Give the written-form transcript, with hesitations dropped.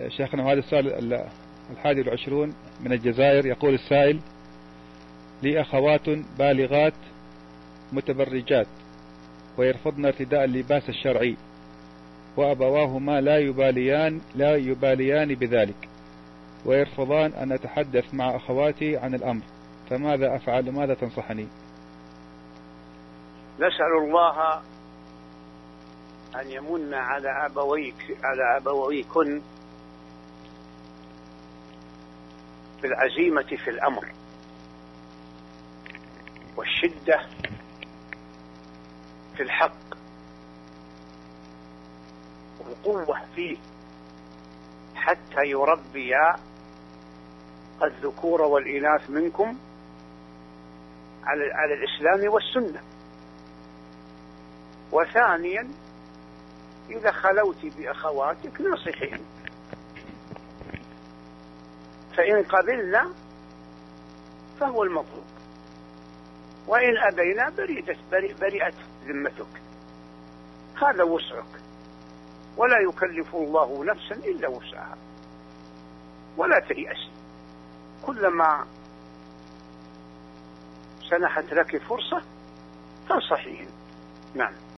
شيخنا هذا السؤال 21 من الجزائر. يقول السائل: لي أخوات بالغات متبرجات ويرفضن ارتداء اللباس الشرعي، وأبواهما لا يباليان بذلك، ويرفضان أن أتحدث مع أخواتي عن الأمر، فماذا أفعل؟ ماذا تنصحني؟ نسأل الله أن يمن على أبويكن بالعزيمة في الأمر والشدة في الحق والقوة فيه، حتى يربيا الذكور والإناث منكم على الإسلام والسنة. وثانيا، إذا خلوت بأخواتك نصحين، فإن قبلنا فهو المطلوب، وإن أبينا برئت ذمتك. هذا وسعك، ولا يكلف الله نفسا إلا وسعها. ولا تيأسي، كلما سنحت لك فرصة فانصحين. نعم.